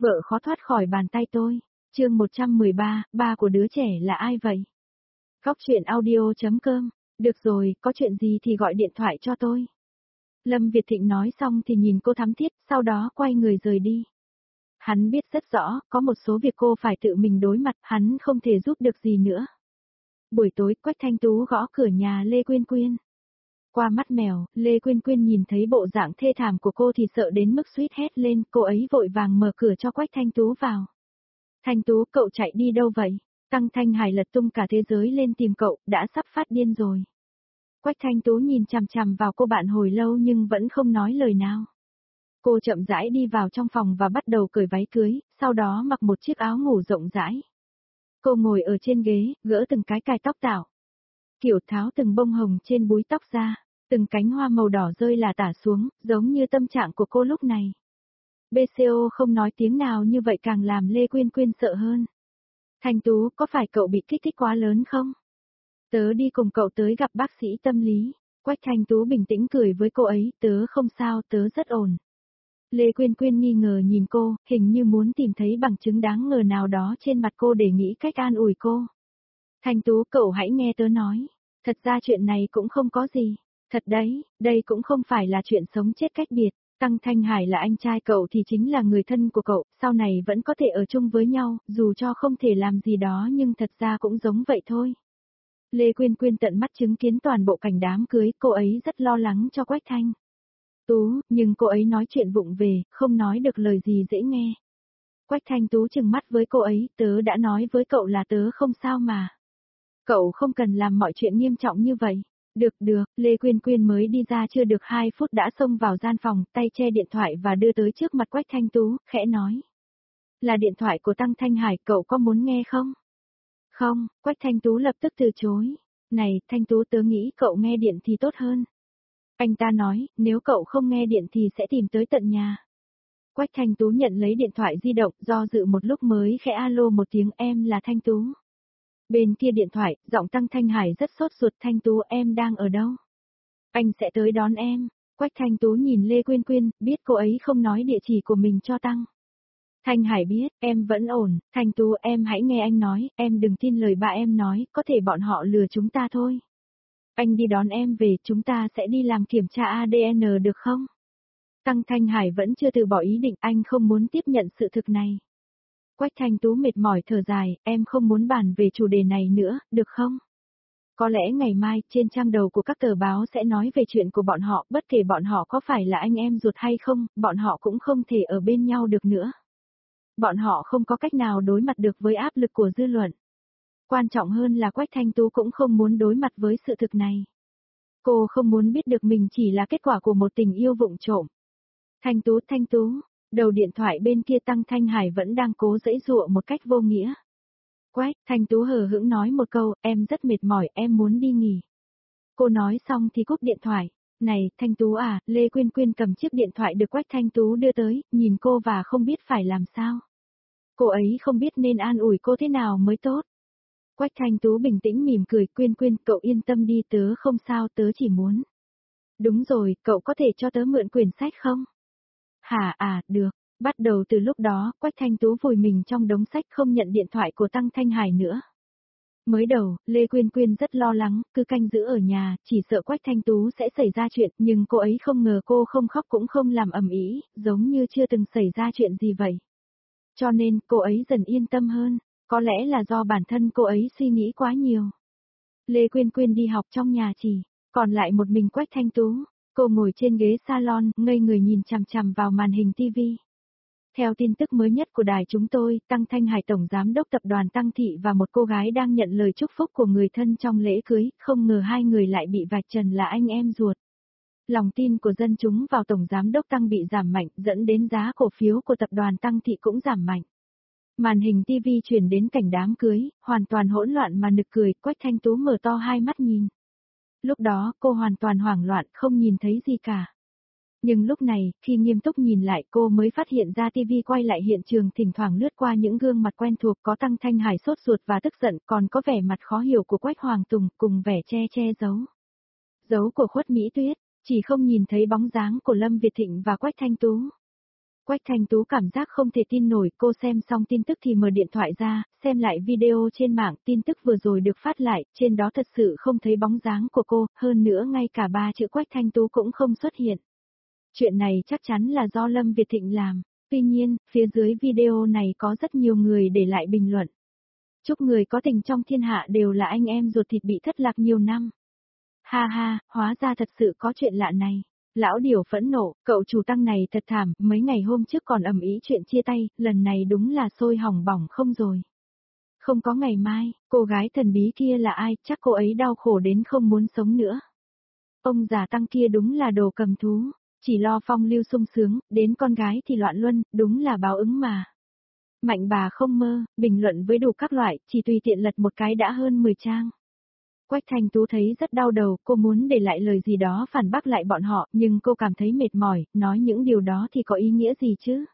Vợ khó thoát khỏi bàn tay tôi. Chương 113, ba của đứa trẻ là ai vậy? Góc truyện audio.com. Được rồi, có chuyện gì thì gọi điện thoại cho tôi. Lâm Việt Thịnh nói xong thì nhìn cô thắm thiết, sau đó quay người rời đi. Hắn biết rất rõ, có một số việc cô phải tự mình đối mặt, hắn không thể giúp được gì nữa. Buổi tối, Quách Thanh Tú gõ cửa nhà Lê Quyên Quyên. Qua mắt mèo, Lê Quyên Quyên nhìn thấy bộ dạng thê thảm của cô thì sợ đến mức suýt hét lên, cô ấy vội vàng mở cửa cho Quách Thanh Tú vào. Thanh Tú, cậu chạy đi đâu vậy? Tăng Thanh Hải lật tung cả thế giới lên tìm cậu, đã sắp phát điên rồi. Quách Thanh Tú nhìn chằm chằm vào cô bạn hồi lâu nhưng vẫn không nói lời nào. Cô chậm rãi đi vào trong phòng và bắt đầu cởi váy cưới, sau đó mặc một chiếc áo ngủ rộng rãi. Cô ngồi ở trên ghế, gỡ từng cái cài tóc tạo. Kiểu tháo từng bông hồng trên búi tóc ra, từng cánh hoa màu đỏ rơi là tả xuống, giống như tâm trạng của cô lúc này. BCO không nói tiếng nào như vậy càng làm Lê Quyên Quyên sợ hơn. Thanh Tú, có phải cậu bị kích thích quá lớn không? Tớ đi cùng cậu tới gặp bác sĩ tâm lý. Quách Thanh Tú bình tĩnh cười với cô ấy, tớ không sao, tớ rất ổn. Lê Quyên Quyên nghi ngờ nhìn cô, hình như muốn tìm thấy bằng chứng đáng ngờ nào đó trên mặt cô để nghĩ cách an ủi cô. Thanh Tú, cậu hãy nghe tớ nói. Thật ra chuyện này cũng không có gì. Thật đấy, đây cũng không phải là chuyện sống chết cách biệt. Tăng Thanh Hải là anh trai cậu thì chính là người thân của cậu, sau này vẫn có thể ở chung với nhau, dù cho không thể làm gì đó nhưng thật ra cũng giống vậy thôi. Lê Quyên Quyên tận mắt chứng kiến toàn bộ cảnh đám cưới, cô ấy rất lo lắng cho Quách Thanh Tú, nhưng cô ấy nói chuyện vụng về, không nói được lời gì dễ nghe. Quách Thanh Tú trừng mắt với cô ấy, tớ đã nói với cậu là tớ không sao mà. Cậu không cần làm mọi chuyện nghiêm trọng như vậy. Được, Lê Quyên Quyên mới đi ra chưa được 2 phút đã xông vào gian phòng, tay che điện thoại và đưa tới trước mặt Quách Thanh Tú, khẽ nói. Là điện thoại của Tăng Thanh Hải, cậu có muốn nghe không? Không, Quách Thanh Tú lập tức từ chối. Này, Thanh Tú, tớ nghĩ cậu nghe điện thì tốt hơn. Anh ta nói, nếu cậu không nghe điện thì sẽ tìm tới tận nhà. Quách Thanh Tú nhận lấy điện thoại di động, do dự một lúc mới khẽ alo một tiếng, em là Thanh Tú. Bên kia điện thoại, giọng Tăng Thanh Hải rất sốt ruột, Thanh Tú, em đang ở đâu? Anh sẽ tới đón em. Quách Thanh Tú nhìn Lê Quyên Quyên, biết cô ấy không nói địa chỉ của mình cho Tăng Thanh Hải biết, em vẫn ổn, Thanh Tú, em hãy nghe anh nói, em đừng tin lời ba em nói, có thể bọn họ lừa chúng ta thôi. Anh đi đón em về, chúng ta sẽ đi làm kiểm tra ADN được không? Tăng Thanh Hải vẫn chưa từ bỏ ý định, anh không muốn tiếp nhận sự thực này. Quách Thanh Tú mệt mỏi thở dài, em không muốn bàn về chủ đề này nữa, được không? Có lẽ ngày mai, trên trang đầu của các tờ báo sẽ nói về chuyện của bọn họ, bất kể bọn họ có phải là anh em ruột hay không, bọn họ cũng không thể ở bên nhau được nữa. Bọn họ không có cách nào đối mặt được với áp lực của dư luận. Quan trọng hơn là Quách Thanh Tú cũng không muốn đối mặt với sự thực này. Cô không muốn biết được mình chỉ là kết quả của một tình yêu vụng trộm. Thanh Tú, đầu điện thoại bên kia Tăng Thanh Hải vẫn đang cố giãy giụa một cách vô nghĩa. Quách, Thanh Tú hờ hững nói một câu, em rất mệt mỏi, em muốn đi nghỉ. Cô nói xong thì cúp điện thoại. Này, Thanh Tú à, Lê Quyên Quyên cầm chiếc điện thoại được Quách Thanh Tú đưa tới, nhìn cô và không biết phải làm sao. Cô ấy không biết nên an ủi cô thế nào mới tốt. Quách Thanh Tú bình tĩnh mỉm cười, Quyên Quyên, cậu yên tâm đi, tớ không sao, tớ chỉ muốn. Đúng rồi, cậu có thể cho tớ mượn quyển sách không? Hả được. Bắt đầu từ lúc đó, Quách Thanh Tú vùi mình trong đống sách không nhận điện thoại của Tăng Thanh Hải nữa. Mới đầu, Lê Quyên Quyên rất lo lắng, cứ canh giữ ở nhà, chỉ sợ Quách Thanh Tú sẽ xảy ra chuyện, nhưng cô ấy không ngờ cô không khóc cũng không làm ầm ĩ, giống như chưa từng xảy ra chuyện gì vậy. Cho nên, cô ấy dần yên tâm hơn, có lẽ là do bản thân cô ấy suy nghĩ quá nhiều. Lê Quyên Quyên đi học trong nhà chỉ, còn lại một mình Quách Thanh Tú. Cô ngồi trên ghế salon, ngây người nhìn chằm chằm vào màn hình TV. Theo tin tức mới nhất của đài chúng tôi, Tăng Thanh Hải tổng giám đốc tập đoàn Tăng Thị và một cô gái đang nhận lời chúc phúc của người thân trong lễ cưới, không ngờ hai người lại bị vạch trần là anh em ruột. Lòng tin của dân chúng vào tổng giám đốc Tăng bị giảm mạnh, dẫn đến giá cổ phiếu của tập đoàn Tăng Thị cũng giảm mạnh. Màn hình TV chuyển đến cảnh đám cưới, hoàn toàn hỗn loạn mà nực cười, Quách Thanh Tú mở to hai mắt nhìn. Lúc đó, cô hoàn toàn hoảng loạn, không nhìn thấy gì cả. Nhưng lúc này, khi nghiêm túc nhìn lại cô mới phát hiện ra TV quay lại hiện trường thỉnh thoảng lướt qua những gương mặt quen thuộc có Tăng Thanh Hải sốt ruột và tức giận, còn có vẻ mặt khó hiểu của Quách Hoàng Tùng cùng vẻ che giấu. Giấu của Khuất Mỹ Tuyết, chỉ không nhìn thấy bóng dáng của Lâm Việt Thịnh và Quách Thanh Tú. Quách Thanh Tú cảm giác không thể tin nổi, cô xem xong tin tức thì mở điện thoại ra, xem lại video trên mạng, tin tức vừa rồi được phát lại, trên đó thật sự không thấy bóng dáng của cô, hơn nữa ngay cả 3 chữ Quách Thanh Tú cũng không xuất hiện. Chuyện này chắc chắn là do Lâm Việt Thịnh làm. Tuy nhiên, phía dưới video này có rất nhiều người để lại bình luận. Chúc người có tình trong thiên hạ đều là anh em ruột thịt bị thất lạc nhiều năm. Ha ha, hóa ra thật sự có chuyện lạ này. Lão Điều phẫn nộ, cậu chủ tăng này thật thảm, mấy ngày hôm trước còn ầm ĩ chuyện chia tay, lần này đúng là sôi hỏng bỏng không rồi. Không có ngày mai, cô gái thần bí kia là ai, chắc cô ấy đau khổ đến không muốn sống nữa. Ông già tăng kia đúng là đồ cầm thú, chỉ lo phong lưu sung sướng, đến con gái thì loạn luân, đúng là báo ứng mà. Mạnh bà không mơ, bình luận với đủ các loại, chỉ tùy tiện lật một cái đã hơn 10 trang. Quách Thanh Tú thấy rất đau đầu, cô muốn để lại lời gì đó phản bác lại bọn họ, nhưng cô cảm thấy mệt mỏi, nói những điều đó thì có ý nghĩa gì chứ?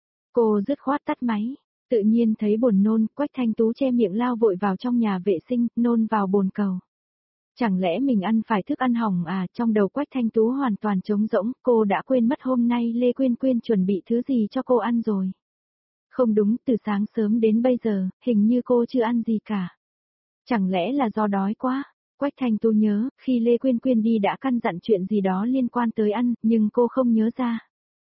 Cô dứt khoát tắt máy, tự nhiên thấy buồn nôn, Quách Thanh Tú che miệng lao vội vào trong nhà vệ sinh, nôn vào bồn cầu. Chẳng lẽ mình ăn phải thức ăn hỏng à, trong đầu Quách Thanh Tú hoàn toàn trống rỗng, cô đã quên mất hôm nay Lê Quyên Quyên chuẩn bị thứ gì cho cô ăn rồi. Không đúng, từ sáng sớm đến bây giờ, hình như cô chưa ăn gì cả. Chẳng lẽ là do đói quá? Quách Thanh Tú nhớ, khi Lê Quyên Quyên đi đã căn dặn chuyện gì đó liên quan tới ăn, nhưng cô không nhớ ra.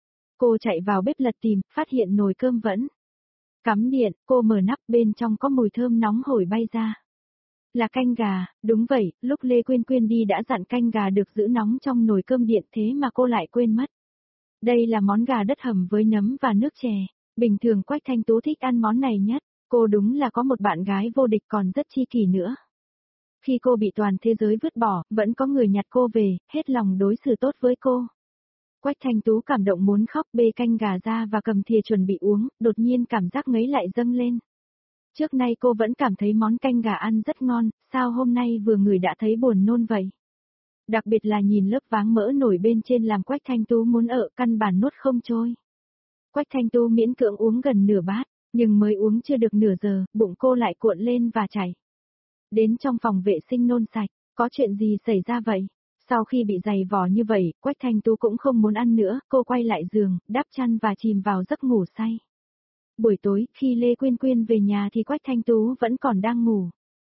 Cô chạy vào bếp lật tìm, phát hiện nồi cơm vẫn cắm điện, cô mở nắp bên trong có mùi thơm nóng hổi bay ra. Là canh gà, đúng vậy, lúc Lê Quyên Quyên đi đã dặn canh gà được giữ nóng trong nồi cơm điện thế mà cô lại quên mất. Đây là món gà đất hầm với nấm và nước chè. Bình thường Quách Thanh Tú thích ăn món này nhất, cô đúng là có một bạn gái vô địch còn rất chi kỷ nữa. Khi cô bị toàn thế giới vứt bỏ, vẫn có người nhặt cô về, hết lòng đối xử tốt với cô. Quách Thanh Tú cảm động muốn khóc, bê canh gà ra và cầm thìa chuẩn bị uống, đột nhiên cảm giác ngấy lại dâng lên. Trước nay cô vẫn cảm thấy món canh gà ăn rất ngon, sao hôm nay vừa ngửi đã thấy buồn nôn vậy? Đặc biệt là nhìn lớp váng mỡ nổi bên trên làm Quách Thanh Tú muốn căn bản nuốt không trôi. Quách Thanh Tú miễn cưỡng uống gần nửa bát, nhưng mới uống chưa được nửa giờ, bụng cô lại cuộn lên và chảy. Đến trong phòng vệ sinh nôn sạch, có chuyện gì xảy ra vậy? Sau khi bị giày vò như vậy, Quách Thanh Tú cũng không muốn ăn nữa, cô quay lại giường, đắp chăn và chìm vào giấc ngủ say. Buổi tối, khi Lê Quyên Quyên về nhà thì Quách Thanh Tú vẫn còn đang ngủ.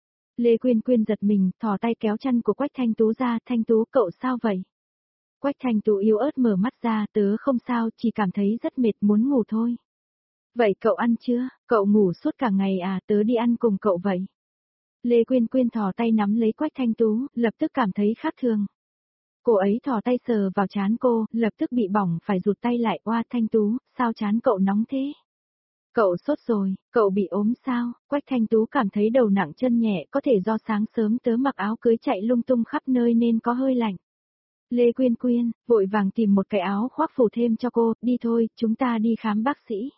Lê Quyên Quyên giật mình, thò tay kéo chăn của Quách Thanh Tú ra, Thanh Tú cậu sao vậy? Quách Thanh Tú yếu ớt mở mắt ra, tớ không sao, chỉ cảm thấy rất mệt muốn ngủ thôi. Vậy cậu ăn chưa? Cậu ngủ suốt cả ngày à, tớ đi ăn cùng cậu vậy. Lê Quyên Quyên thò tay nắm lấy Quách Thanh Tú, lập tức cảm thấy khác thường. Cô ấy thò tay sờ vào trán cô, lập tức bị bỏng phải rụt tay lại, oa Thanh Tú, sao trán cậu nóng thế? Cậu sốt rồi, cậu bị ốm sao? Quách Thanh Tú cảm thấy đầu nặng chân nhẹ, có thể do sáng sớm tớ mặc áo cưới chạy lung tung khắp nơi nên có hơi lạnh. Lê Quyên Quyên, vội vàng tìm một cái áo khoác phủ thêm cho cô, đi thôi, chúng ta đi khám bác sĩ.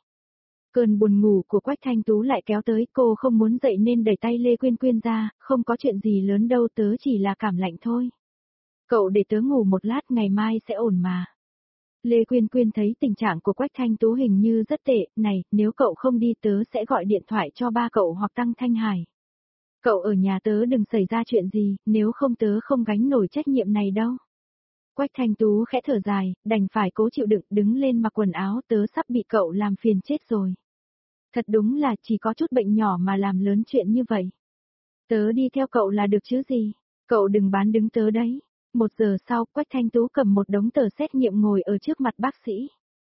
Cơn buồn ngủ của Quách Thanh Tú lại kéo tới, cô không muốn dậy nên đẩy tay Lê Quyên Quyên ra, không có chuyện gì lớn đâu, tớ chỉ là cảm lạnh thôi. Cậu để tớ ngủ một lát, ngày mai sẽ ổn mà. Lê Quyên Quyên thấy tình trạng của Quách Thanh Tú hình như rất tệ, này, nếu cậu không đi tớ sẽ gọi điện thoại cho ba cậu hoặc Tăng Thanh Hải. Cậu ở nhà tớ đừng xảy ra chuyện gì, nếu không tớ không gánh nổi trách nhiệm này đâu. Quách Thanh Tú khẽ thở dài, đành phải cố chịu đựng, đứng lên mặc quần áo, tớ sắp bị cậu làm phiền chết rồi. Thật đúng là chỉ có chút bệnh nhỏ mà làm lớn chuyện như vậy. Tớ đi theo cậu là được chứ gì, cậu đừng bán đứng tớ đấy. 1 giờ sau, Quách Thanh Tú cầm một đống tờ xét nghiệm ngồi ở trước mặt bác sĩ.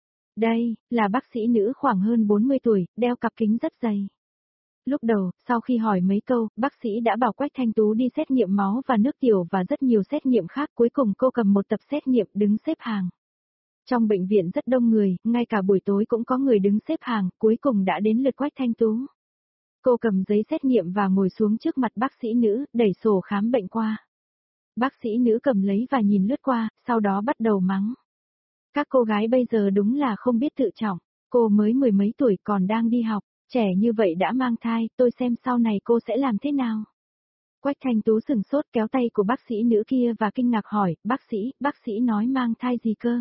Đây, là bác sĩ nữ khoảng hơn 40 tuổi, đeo cặp kính rất dày. Lúc đầu, sau khi hỏi mấy câu, bác sĩ đã bảo Quách Thanh Tú đi xét nghiệm máu và nước tiểu và rất nhiều xét nghiệm khác, cuối cùng cô cầm một tập xét nghiệm đứng xếp hàng. Trong bệnh viện rất đông người, ngay cả buổi tối cũng có người đứng xếp hàng, cuối cùng đã đến lượt Quách Thanh Tú. Cô cầm giấy xét nghiệm và ngồi xuống trước mặt bác sĩ nữ, đẩy sổ khám bệnh qua. Bác sĩ nữ cầm lấy và nhìn lướt qua, sau đó bắt đầu mắng. Các cô gái bây giờ đúng là không biết tự trọng, cô mới 10 mấy tuổi còn đang đi học, trẻ như vậy đã mang thai, tôi xem sau này cô sẽ làm thế nào. Quách Thanh Tú sừng sốt kéo tay của bác sĩ nữ kia và kinh ngạc hỏi, bác sĩ nói mang thai gì cơ?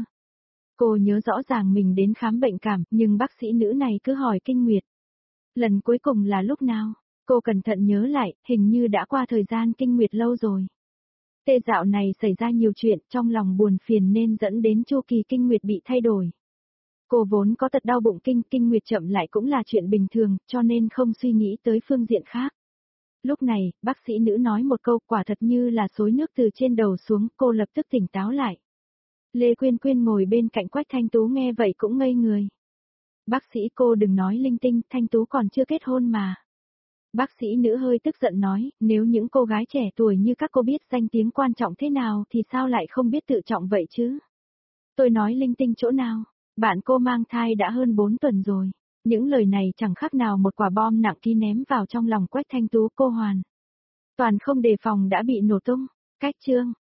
Cô nhớ rõ ràng mình đến khám bệnh cảm, nhưng bác sĩ nữ này cứ hỏi kinh nguyệt. Lần cuối cùng là lúc nào? Cô cẩn thận nhớ lại, hình như đã qua thời gian kinh nguyệt lâu rồi. Tê dạo này xảy ra nhiều chuyện, trong lòng buồn phiền nên dẫn đến chu kỳ kinh nguyệt bị thay đổi. Cô vốn có tật đau bụng kinh nguyệt chậm lại cũng là chuyện bình thường, cho nên không suy nghĩ tới phương diện khác. Lúc này, bác sĩ nữ nói một câu quả thật như là xối nước từ trên đầu xuống, cô lập tức tỉnh táo lại. Lê Quyên Quyên ngồi bên cạnh Quách Thanh Tú nghe vậy cũng ngây người. Bác sĩ cô đừng nói linh tinh, Thanh Tú còn chưa kết hôn mà. Bác sĩ nữ hơi tức giận nói, nếu những cô gái trẻ tuổi như các cô biết danh tiếng quan trọng thế nào thì sao lại không biết tự trọng vậy chứ? Tôi nói linh tinh chỗ nào? Bạn cô mang thai đã hơn 4 tuần rồi. Những lời này chẳng khác nào một quả bom nặng ký ném vào trong lòng Quách Thanh Tú, cô hoàn toàn không đề phòng đã bị nổ tung. Cách chương